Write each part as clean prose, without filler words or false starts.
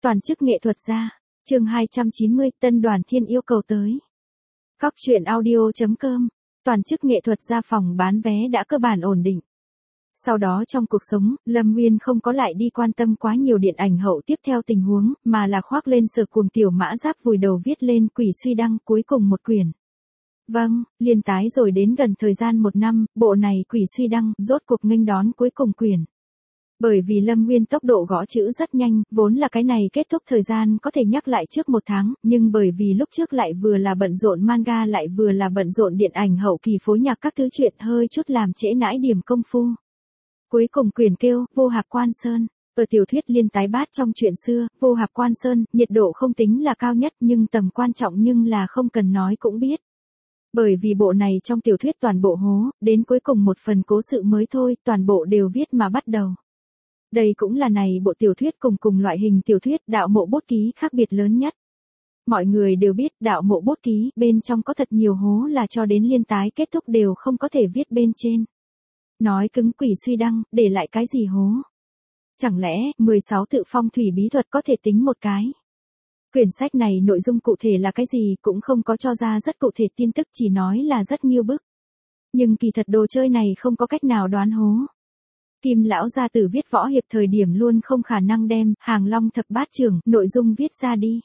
Toàn chức nghệ thuật gia. Chương 290, Tân Đoàn Thiên yêu cầu tới. Cóc truyện audio.com. Toàn chức nghệ thuật gia phòng bán vé đã cơ bản ổn định. Sau đó trong cuộc sống, Lâm Nguyên không có lại đi quan tâm quá nhiều điện ảnh hậu tiếp theo tình huống, mà là khoác lên Sở Cuồng tiểu mã giáp vùi đầu viết lên Quỷ Suy Đăng cuối cùng một quyển. Vâng, liên tái rồi đến gần thời gian 1 năm, bộ này Quỷ Suy Đăng rốt cuộc nghênh đón cuối cùng quyển. Bởi vì Lâm Nguyên tốc độ gõ chữ rất nhanh, vốn là cái này kết thúc thời gian có thể nhắc lại trước 1 tháng, nhưng bởi vì lúc trước lại vừa là bận rộn manga lại vừa là bận rộn điện ảnh hậu kỳ phối nhạc các thứ chuyện hơi chút làm trễ nãi điểm công phu. Cuối cùng quyển kêu, Vô Hạp Quan Sơn. Ở tiểu thuyết liên tái bát trong chuyện xưa, Vô Hạp Quan Sơn, nhiệt độ không tính là cao nhất nhưng tầm quan trọng nhưng là không cần nói cũng biết. Bởi vì bộ này trong tiểu thuyết toàn bộ hố, đến cuối cùng một phần cố sự mới thôi, toàn bộ đều viết mà bắt đầu. Đây cũng là này bộ tiểu thuyết cùng loại hình tiểu thuyết đạo mộ bút ký khác biệt lớn nhất. Mọi người đều biết đạo mộ bút ký bên trong có thật nhiều hố là cho đến liên tái kết thúc đều không có thể viết bên trên. Nói cứng Quỷ Suy Đăng, để lại cái gì hố? Chẳng lẽ, 16 tự phong thủy bí thuật có thể tính một cái? Quyển sách này nội dung cụ thể là cái gì cũng không có cho ra rất cụ thể tin tức chỉ nói là rất nghiêu bức. Nhưng kỳ thật đồ chơi này không có cách nào đoán hố. Kim lão gia tử viết võ hiệp thời điểm luôn không khả năng đem Hàng Long thập bát trưởng nội dung viết ra đi.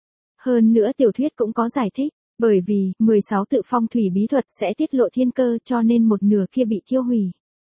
Hơn nữa tiểu thuyết cũng có giải thích, bởi vì 16 tự phong thủy bí thuật sẽ tiết lộ thiên cơ cho nên một nửa kia bị thiêu hủy.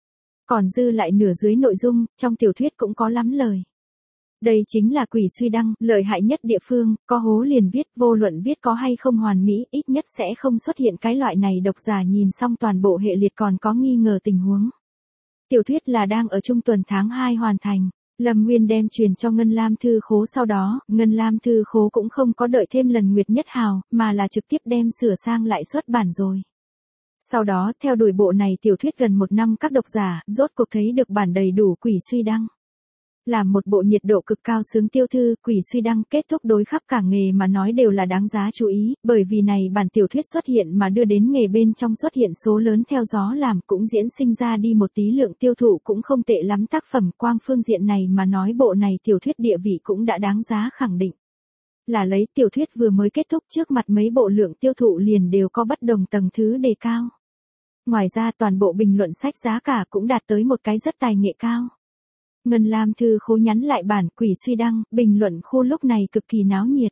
Còn dư lại nửa dưới nội dung, trong tiểu thuyết cũng có lắm lời. Đây chính là Quỷ Suy Đăng, lợi hại nhất địa phương, có hố liền viết, vô luận viết có hay không hoàn mỹ, ít nhất sẽ không xuất hiện cái loại này độc giả nhìn xong toàn bộ hệ liệt còn có nghi ngờ tình huống. Tiểu thuyết là đang ở trung tuần tháng 2 hoàn thành. Lâm Nguyên đem truyền cho Ngân Lam Thư Khố sau đó, Ngân Lam Thư Khố cũng không có đợi thêm lần Nguyệt Nhất Hào, mà là trực tiếp đem sửa sang lại xuất bản rồi. Sau đó, theo đuổi bộ này tiểu thuyết gần 1 năm các độc giả, rốt cuộc thấy được bản đầy đủ Quỷ Suy Đăng. Là một bộ nhiệt độ cực cao sướng tiêu thư, Quỷ Suy Đăng kết thúc đối khắp cả nghề mà nói đều là đáng giá chú ý, bởi vì này bản tiểu thuyết xuất hiện mà đưa đến nghề bên trong xuất hiện số lớn theo gió làm cũng diễn sinh ra đi một tí lượng tiêu thụ cũng không tệ lắm tác phẩm quang phương diện này mà nói bộ này tiểu thuyết địa vị cũng đã đáng giá khẳng định. Là lấy tiểu thuyết vừa mới kết thúc trước mặt mấy bộ lượng tiêu thụ liền đều có bất đồng tầng thứ đề cao. Ngoài ra toàn bộ bình luận sách giá cả cũng đạt tới một cái rất tài nghệ cao. Ngân Lam Thư Khố nhắn lại bản Quỷ Suy Đăng, bình luận khu lúc này cực kỳ náo nhiệt.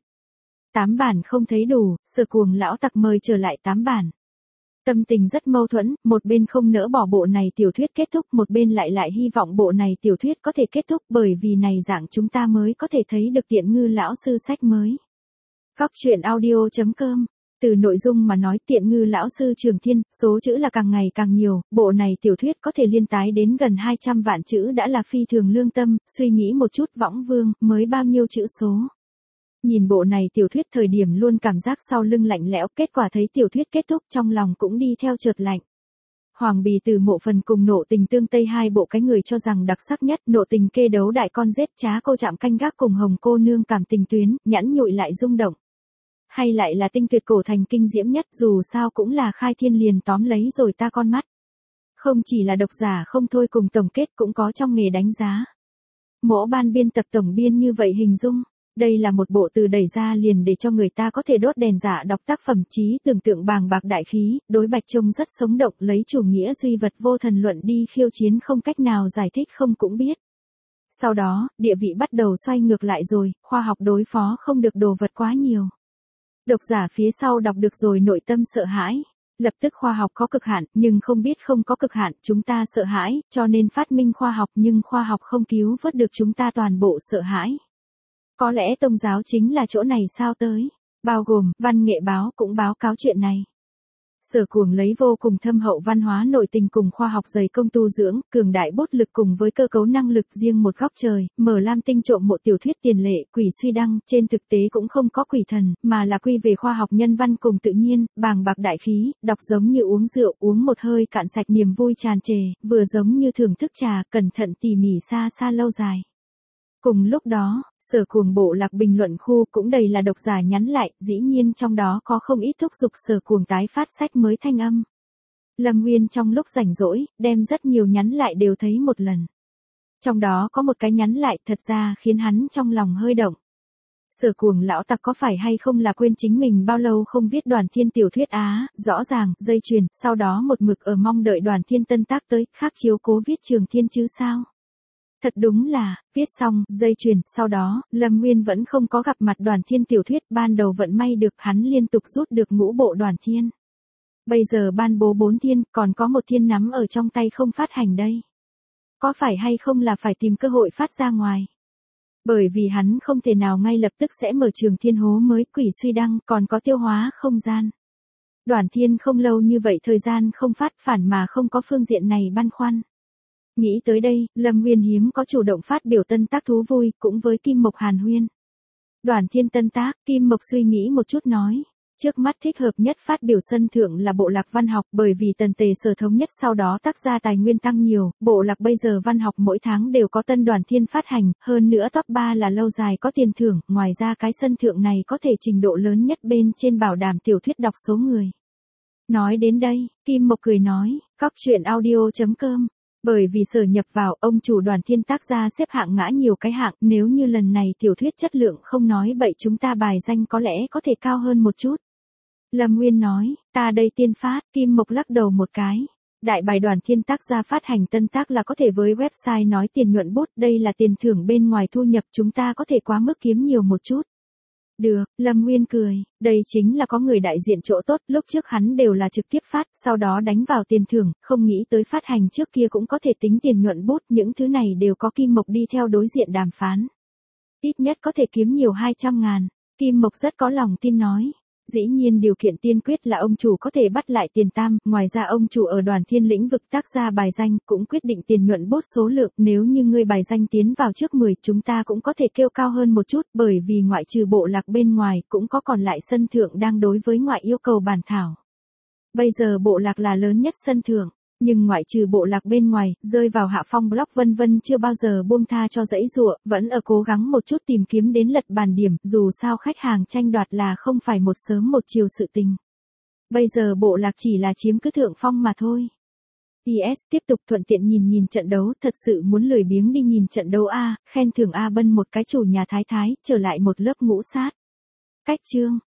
8 bản không thấy đủ, Sở Cuồng lão tặc mời trở lại 8 bản. Tâm tình rất mâu thuẫn, một bên không nỡ bỏ bộ này tiểu thuyết kết thúc, một bên lại hy vọng bộ này tiểu thuyết có thể kết thúc bởi vì này dạng chúng ta mới có thể thấy được Tiện Ngư lão sư sách mới. Cóc truyện audio.com. Từ nội dung mà nói Tiện Ngư lão sư Trường Thiên, số chữ là càng ngày càng nhiều, bộ này tiểu thuyết có thể liên tái đến gần 200 vạn chữ đã là phi thường lương tâm, suy nghĩ một chút Võng Vương, mới bao nhiêu chữ số. Nhìn bộ này tiểu thuyết thời điểm luôn cảm giác sau lưng lạnh lẽo, kết quả thấy tiểu thuyết kết thúc trong lòng cũng đi theo chợt lạnh. Hoàng Bì Từ Mộ Phần cùng Nộ Tình Tương Tây hai bộ cái người cho rằng đặc sắc nhất, Nộ Tình kê đấu đại con giết Trá Cô Trạm canh gác cùng Hồng Cô Nương cảm tình tuyến, nhẵn nhụi lại rung động. Hay lại là Tinh Tuyệt Cổ Thành kinh diễm nhất dù sao cũng là khai thiên liền tóm lấy rồi ta con mắt. Không chỉ là độc giả không thôi cùng tổng kết cũng có trong nghề đánh giá. Mỗi ban biên tập tổng biên như vậy hình dung, đây là một bộ từ đẩy ra liền để cho người ta có thể đốt đèn giả đọc tác phẩm trí tưởng tượng bàng bạc đại khí, đối bạch trông rất sống động lấy chủ nghĩa duy vật vô thần luận đi khiêu chiến không cách nào giải thích không cũng biết. Sau đó, địa vị bắt đầu xoay ngược lại rồi, khoa học đối phó không được đồ vật quá nhiều. Độc giả phía sau đọc được rồi nội tâm sợ hãi. Lập tức khoa học có cực hạn, nhưng không biết không có cực hạn, chúng ta sợ hãi, cho nên phát minh khoa học nhưng khoa học không cứu vớt được chúng ta toàn bộ sợ hãi. Có lẽ tôn giáo chính là chỗ này sao tới. Bao gồm, Văn Nghệ Báo cũng báo cáo chuyện này. Sở Cuồng lấy vô cùng thâm hậu văn hóa nội tình cùng khoa học dày công tu dưỡng, cường đại bút lực cùng với cơ cấu năng lực riêng một góc trời, mở Lam Tinh trộm một tiểu thuyết tiền lệ, Quỷ Suy Đăng, trên thực tế cũng không có quỷ thần, mà là quy về khoa học nhân văn cùng tự nhiên, bàng bạc đại khí, đọc giống như uống rượu, uống một hơi cạn sạch niềm vui tràn trề, vừa giống như thưởng thức trà, cẩn thận tỉ mỉ xa xa lâu dài. Cùng lúc đó, Sở Cuồng bộ lạc bình luận khu cũng đầy là độc giả nhắn lại, dĩ nhiên trong đó có không ít thúc giục Sở Cuồng tái phát sách mới thanh âm. Lâm Nguyên trong lúc rảnh rỗi, đem rất nhiều nhắn lại đều thấy một lần. Trong đó có một cái nhắn lại thật ra khiến hắn trong lòng hơi động. Sở Cuồng lão tặc có phải hay không là quên chính mình bao lâu không viết Đoàn Thiên tiểu thuyết á, rõ ràng, dây chuyền, sau đó một mực ở mong đợi Đoàn Thiên tân tác tới, khác chiếu cố viết Trường Thiên chứ sao. Thật đúng là, viết xong, dây chuyền, sau đó, Lâm Nguyên vẫn không có gặp mặt Đoàn Thiên tiểu thuyết, ban đầu vận may được hắn liên tục rút được ngũ bộ Đoàn Thiên. Bây giờ ban bố 4 thiên, còn có một thiên nắm ở trong tay không phát hành đây. Có phải hay không là phải tìm cơ hội phát ra ngoài. Bởi vì hắn không thể nào ngay lập tức sẽ mở Trường Thiên hố mới, quỷ suy đăng, còn có tiêu hóa không gian. Đoàn Thiên không lâu như vậy thời gian không phát, phản mà không có phương diện này băn khoăn. Nghĩ tới đây, Lâm Nguyên hiếm có chủ động phát biểu tân tác thú vui, cũng với Kim Mộc hàn huyên. Đoàn Thiên tân tác, Kim Mộc suy nghĩ một chút nói. Trước mắt thích hợp nhất phát biểu sân thượng là bộ lạc văn học, bởi vì Tần Tề Sở thống nhất sau đó tác ra tài nguyên tăng nhiều, bộ lạc bây giờ văn học mỗi tháng đều có tân Đoàn Thiên phát hành, hơn nữa top 3 là lâu dài có tiền thưởng, ngoài ra cái sân thượng này có thể trình độ lớn nhất bên trên bảo đảm tiểu thuyết đọc số người. Nói đến đây, Kim Mộc cười nói, cóc truyện audio.com. Bởi vì Sở nhập vào, ông chủ Đoàn Thiên tác gia xếp hạng ngã nhiều cái hạng, nếu như lần này tiểu thuyết chất lượng không nói bậy chúng ta bài danh có lẽ có thể cao hơn một chút. Lâm Nguyên nói, ta đây tiên phát, Kim Mộc lắc đầu một cái. Đại bài Đoàn Thiên tác gia phát hành tân tác là có thể với website nói tiền nhuận bút, đây là tiền thưởng bên ngoài thu nhập chúng ta có thể quá mức kiếm nhiều một chút. Được, Lâm Nguyên cười, đây chính là có người đại diện chỗ tốt, lúc trước hắn đều là trực tiếp phát, sau đó đánh vào tiền thưởng, không nghĩ tới phát hành trước kia cũng có thể tính tiền nhuận bút, những thứ này đều có Kim Mộc đi theo đối diện đàm phán. Ít nhất có thể kiếm nhiều 200.000, Kim Mộc rất có lòng tin nói. Dĩ nhiên điều kiện tiên quyết là ông chủ có thể bắt lại tiền tam, ngoài ra ông chủ ở Đoàn Thiên lĩnh vực tác ra bài danh, cũng quyết định tiền nhuận bút số lượng, nếu như ngươi bài danh tiến vào trước 10, chúng ta cũng có thể kêu cao hơn một chút, bởi vì ngoại trừ bộ lạc bên ngoài, cũng có còn lại sân thượng đang đối với ngoại yêu cầu bản thảo. Bây giờ bộ lạc là lớn nhất sân thượng, nhưng ngoại trừ bộ lạc bên ngoài, rơi vào hạ phong blog vân vân chưa bao giờ buông tha cho dãy dụa, vẫn ở cố gắng một chút tìm kiếm đến lật bàn điểm, dù sao khách hàng tranh đoạt là không phải một sớm một chiều sự tình. Bây giờ bộ lạc chỉ là chiếm cứ thượng phong mà thôi. PS tiếp tục thuận tiện nhìn trận đấu, thật sự muốn lười biếng đi nhìn trận đấu A, khen thưởng A Bân một cái chủ nhà thái thái, trở lại một lớp ngũ sát. Cách chương.